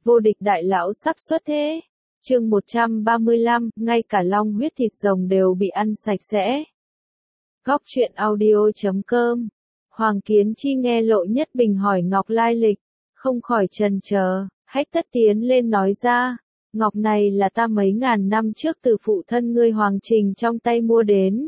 vô địch đại lão sắp xuất thế. Chương 135, ngay cả long huyết thịt rồng đều bị ăn sạch sẽ. Góc truyện audio.com. Hoàng Kiến Chi nghe Lộ Nhất Bình hỏi ngọc lai lịch, không khỏi chần chờ, hách tất tiến lên nói ra, ngọc này là ta mấy ngàn năm trước từ phụ thân ngươi Hoàng Trình trong tay mua đến.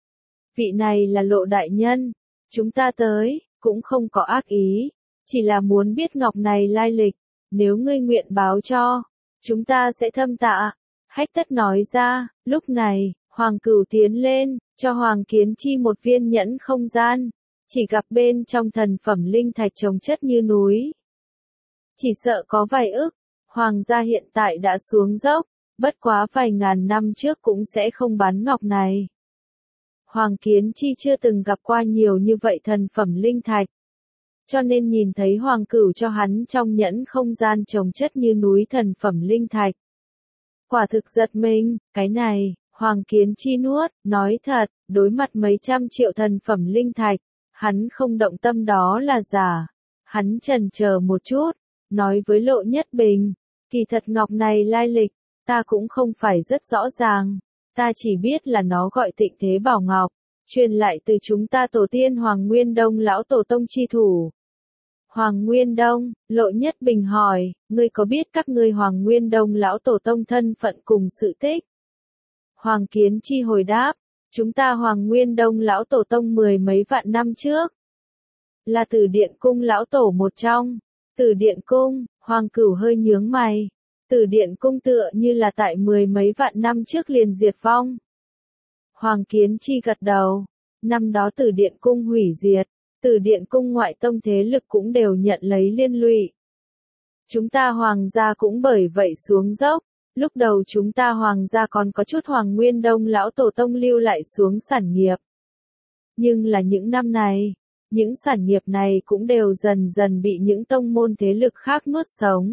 Vị này là Lộ đại nhân, chúng ta tới, cũng không có ác ý, chỉ là muốn biết ngọc này lai lịch, nếu ngươi nguyện báo cho, chúng ta sẽ thâm tạ. Hách tất nói ra, lúc này, Hoàng Cửu tiến lên, cho Hoàng Kiến Chi một viên nhẫn không gian, chỉ gặp bên trong thần phẩm linh thạch chồng chất như núi. Chỉ sợ có vài ức, Hoàng gia hiện tại đã xuống dốc, bất quá vài ngàn năm trước cũng sẽ không bán ngọc này. Hoàng Kiến Chi chưa từng gặp qua nhiều như vậy thần phẩm linh thạch, cho nên nhìn thấy Hoàng Cửu cho hắn trong nhẫn không gian chồng chất như núi thần phẩm linh thạch. Quả thực giật mình, cái này, Hoàng Kiến Chi nuốt, nói thật, đối mặt mấy trăm triệu thần phẩm linh thạch, hắn không động tâm đó là giả. Hắn chần chờ một chút, nói với Lộ Nhất Bình, kỳ thật ngọc này lai lịch, ta cũng không phải rất rõ ràng, ta chỉ biết là nó gọi Tịnh Thế Bảo Ngọc, truyền lại từ chúng ta tổ tiên Hoàng Nguyên Đông lão tổ tông chi thủ. Hoàng Nguyên Đông, Lộ Nhất Bình hỏi, ngươi có biết các ngươi Hoàng Nguyên Đông lão tổ tông thân phận cùng sự tích? Hoàng Kiến Chi hồi đáp, chúng ta Hoàng Nguyên Đông lão tổ tông mười mấy vạn năm trước, là Tử Điện Cung lão tổ một trong. Tử Điện Cung, Hoàng Cửu hơi nhướng mày. Tử Điện Cung tựa như là tại mười mấy vạn năm trước liền diệt vong. Hoàng Kiến Chi gật đầu. Năm đó Tử Điện Cung hủy diệt, Tử Điện Cung ngoại tông thế lực cũng đều nhận lấy liên lụy. Chúng ta Hoàng gia cũng bởi vậy xuống dốc. Lúc đầu chúng ta Hoàng gia còn có chút Hoàng Nguyên Đông lão tổ tông lưu lại xuống sản nghiệp. Nhưng là những năm này, những sản nghiệp này cũng đều dần dần bị những tông môn thế lực khác nuốt sống.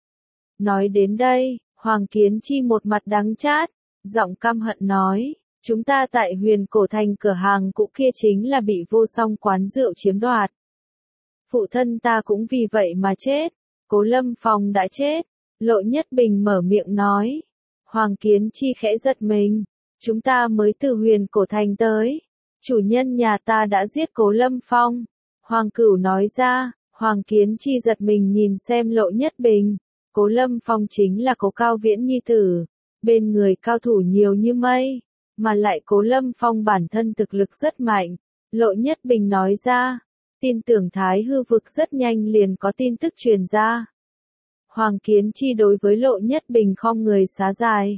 Nói đến đây, Hoàng Kiến Chi một mặt đắng chát, giọng căm hận nói, chúng ta tại Huyền Cổ Thành cửa hàng cũ kia chính là bị Vô Song quán rượu chiếm đoạt. Phụ thân ta cũng vì vậy mà chết, Cố Lâm Phong đã chết. Lộ Nhất Bình mở miệng nói. Hoàng Kiến Chi khẽ giật mình, chúng ta mới từ Huyền Cổ Thành tới. Chủ nhân nhà ta đã giết Cố Lâm Phong. Hoàng Cửu nói ra, Hoàng Kiến Chi giật mình nhìn xem Lộ Nhất Bình. Cố Lâm Phong chính là Cố Cao Viễn nhi tử. Bên người cao thủ nhiều như mây. Mà lại Cố Lâm Phong bản thân thực lực rất mạnh. Lộ Nhất Bình nói ra, tin tưởng Thái Hư vực rất nhanh liền có tin tức truyền ra. Hoàng Kiến Chi đối với Lộ Nhất Bình khom người xá dài.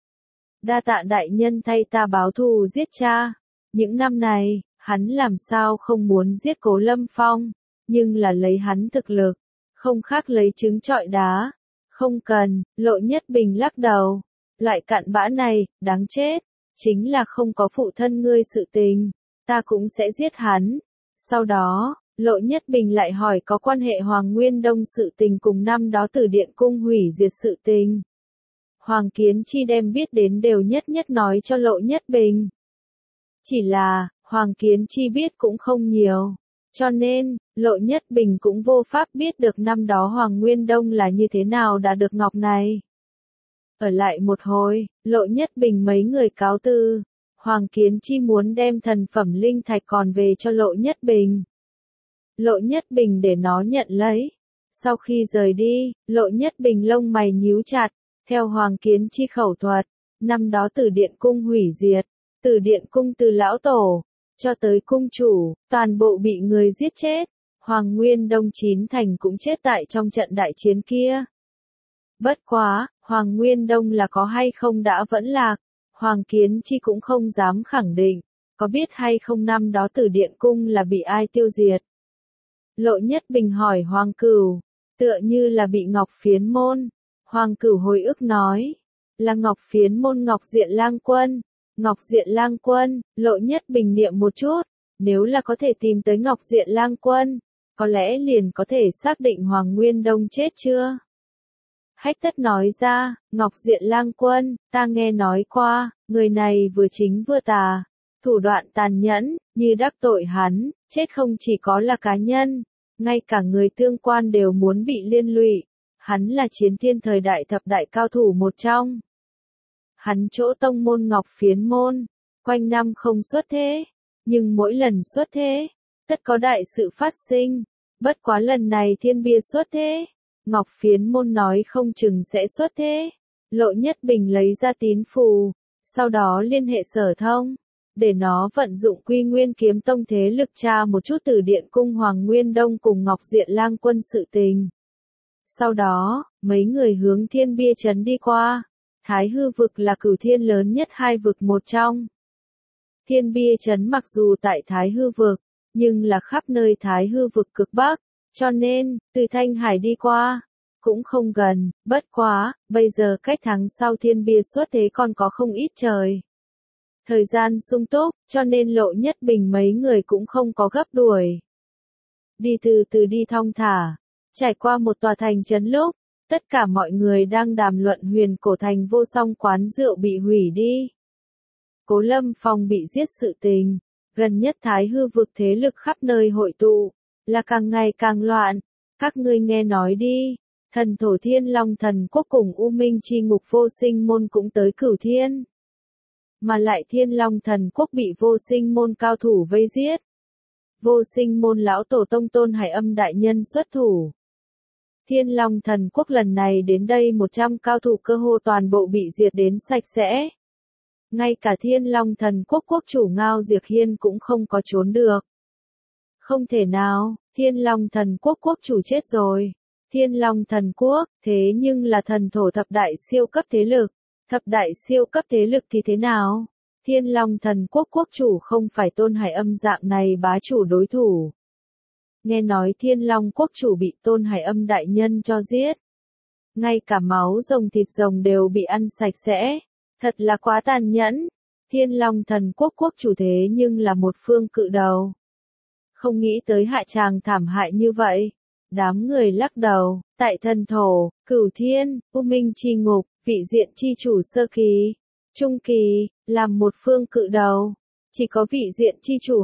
Đa tạ đại nhân thay ta báo thù giết cha. Những năm này, hắn làm sao không muốn giết Cố Lâm Phong, nhưng là lấy hắn thực lực, không khác lấy trứng trọi đá. Không cần, Lộ Nhất Bình lắc đầu. Loại cặn bã này, đáng chết, chính là không có phụ thân ngươi sự tình, ta cũng sẽ giết hắn. Sau đó, Lộ Nhất Bình lại hỏi có quan hệ Hoàng Nguyên Đông sự tình cùng năm đó Tử Điện Cung hủy diệt sự tình. Hoàng Kiến Chi đem biết đến đều nhất nhất nói cho Lộ Nhất Bình. Chỉ là, Hoàng Kiến Chi biết cũng không nhiều, cho nên, Lộ Nhất Bình cũng vô pháp biết được năm đó Hoàng Nguyên Đông là như thế nào đã được ngọc này. Ở lại một hồi, Lộ Nhất Bình mấy người cáo từ, Hoàng Kiến Chi muốn đem thần phẩm linh thạch còn về cho Lộ Nhất Bình. Lộ Nhất Bình để nó nhận lấy. Sau khi rời đi, Lộ Nhất Bình lông mày nhíu chặt, theo Hoàng Kiến Chi khẩu thuật, năm đó Tử Điện Cung hủy diệt, Tử Điện Cung từ lão tổ, cho tới cung chủ, toàn bộ bị người giết chết, Hoàng Nguyên Đông chín thành cũng chết tại trong trận đại chiến kia. Bất quá, Hoàng Nguyên Đông là có hay không đã vẫn lạc, Hoàng Kiến Chi cũng không dám khẳng định, có biết hay không năm đó Tử Điện Cung là bị ai tiêu diệt. Lộ Nhất Bình hỏi Hoàng Cửu, tựa như là bị Ngọc Phiến Môn. Hoàng Cửu hồi ức nói, là Ngọc Phiến Môn Ngọc Diện Lang Quân. Ngọc Diện Lang Quân, Lộ Nhất Bình niệm một chút, nếu là có thể tìm tới Ngọc Diện Lang Quân, có lẽ liền có thể xác định Hoàng Nguyên Đông chết chưa. Hách tất nói ra, Ngọc Diện Lang Quân, ta nghe nói qua, người này vừa chính vừa tà, thủ đoạn tàn nhẫn, như đắc tội hắn, chết không chỉ có là cá nhân, ngay cả người tương quan đều muốn bị liên lụy. Hắn là chiến thiên thời đại thập đại cao thủ một trong. Hắn chỗ tông môn Ngọc Phiến môn, quanh năm không xuất thế, nhưng mỗi lần xuất thế, tất có đại sự phát sinh, bất quá lần này Thiên Bia xuất thế, Ngọc Phiến môn nói không chừng sẽ xuất thế. Lộ Nhất Bình lấy ra tín phù, sau đó liên hệ Sở Thông, để nó vận dụng Quy Nguyên Kiếm Tông thế lực tra một chút từ Điện Cung Hoàng Nguyên Đông cùng Ngọc Diện Lang Quân sự tình. Sau đó, mấy người hướng Thiên Bia trấn đi qua. Thái Hư vực là cửu thiên lớn nhất hai vực một trong. Thiên Bia trấn mặc dù tại Thái Hư vực, nhưng là khắp nơi Thái Hư vực cực bắc, cho nên, từ Thanh Hải đi qua, cũng không gần, bất quá, bây giờ cách tháng sau Thiên Bia xuất thế còn có không ít trời. Thời gian sung túc, cho nên Lộ Nhất Bình mấy người cũng không có gấp đuổi. Đi từ từ đi thong thả, trải qua một tòa thành trấn lúc, tất cả mọi người đang đàm luận Huyền Cổ Thành vô song quán rượu bị hủy đi. Cố Lâm Phong bị giết sự tình, gần nhất Thái Hư vực thế lực khắp nơi hội tụ, là càng ngày càng loạn. Các ngươi nghe nói đi, thần thổ Thiên Long thần quốc cùng U Minh chi ngục vô sinh môn cũng tới Cửu Thiên. Mà lại Thiên Long thần quốc bị vô sinh môn cao thủ vây giết. Vô sinh môn lão tổ tông Tôn Hải Âm đại nhân xuất thủ. Thiên Long thần quốc lần này đến đây 100 cao thủ cơ hồ toàn bộ bị diệt đến sạch sẽ. Ngay cả Thiên Long thần quốc quốc chủ Ngao Diệc Hiên cũng không có trốn được. Không thể nào, Thiên Long thần quốc quốc chủ chết rồi. Thiên Long thần quốc, thế nhưng là thần thổ thập đại siêu cấp thế lực. Thập đại siêu cấp thế lực thì thế nào? Thiên Long thần quốc quốc chủ không phải Tôn Hải Âm dạng này bá chủ đối thủ. Nghe nói Thiên Long quốc chủ bị Tôn Hải Âm đại nhân cho giết. Ngay cả máu rồng thịt rồng đều bị ăn sạch sẽ. Thật là quá tàn nhẫn. Thiên Long thần quốc quốc chủ thế nhưng là một phương cự đầu. Không nghĩ tới hạ tràng thảm hại như vậy. Đám người lắc đầu, tại thần thổ, Cửu Thiên, U Minh chi ngục, vị diện chi chủ sơ kỳ, trung kỳ, làm một phương cự đầu. Chỉ có vị diện chi chủ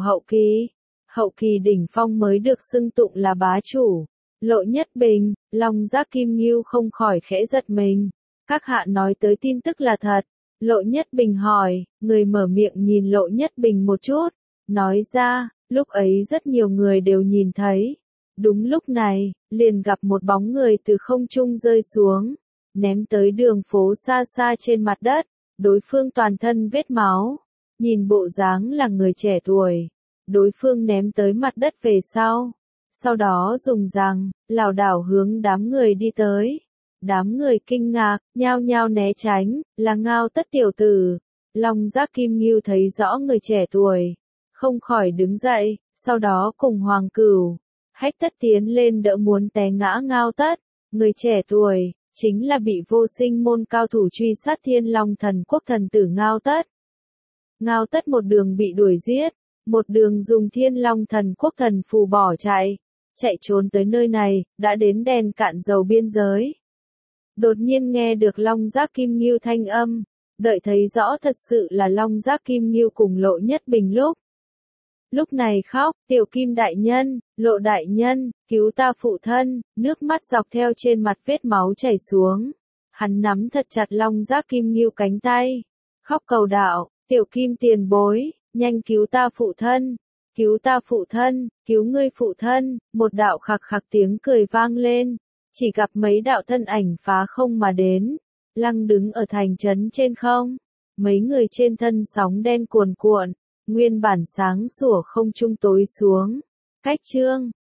hậu kỳ đỉnh phong mới được xưng tụng là bá chủ. Lộ Nhất Bình, Long Giác Kim Ngưu không khỏi khẽ giật mình. Các hạ nói tới tin tức là thật. Lộ Nhất Bình hỏi, người mở miệng nhìn Lộ Nhất Bình một chút, nói ra, lúc ấy rất nhiều người đều nhìn thấy. Đúng lúc này, liền gặp một bóng người từ không trung rơi xuống, ném tới đường phố xa xa trên mặt đất, đối phương toàn thân vết máu, nhìn bộ dáng là người trẻ tuổi. Đối phương ném tới mặt đất về sau đó dùng rằng, lảo đảo hướng đám người đi tới. Đám người kinh ngạc, nhao nhao né tránh, là Ngao Tất tiểu tử. Long Giác Kim Ngưu thấy rõ người trẻ tuổi, không khỏi đứng dậy, sau đó cùng Hoàng Cửu, Hách Tất tiến lên đỡ muốn té ngã Ngao Tất. Người trẻ tuổi, chính là bị vô sinh môn cao thủ truy sát Thiên Long thần quốc thần tử Ngao Tất. Ngao Tất một đường bị đuổi giết, một đường dùng Thiên Long thần quốc thần phù bỏ chạy trốn tới nơi này, đã đến đèn cạn dầu biên giới. Đột nhiên nghe được Long Giác Kim Ngưu thanh âm, đợi thấy rõ thật sự là Long Giác Kim Ngưu cùng Lộ Nhất Bình lúc này khóc, tiểu Kim đại nhân, Lộ đại nhân, cứu ta phụ thân, nước mắt dọc theo trên mặt vết máu chảy xuống. Hắn nắm thật chặt Long Giác Kim Ngưu cánh tay, khóc cầu đạo, tiểu Kim tiền bối, nhanh cứu ta phụ thân, cứu ngươi phụ thân. Một đạo khạc khạc tiếng cười vang lên, chỉ gặp mấy đạo thân ảnh phá không mà đến, lăng đứng ở thành trấn trên không. Mấy người trên thân sóng đen cuồn cuộn, nguyên bản sáng sủa không trung tối xuống. Cách chương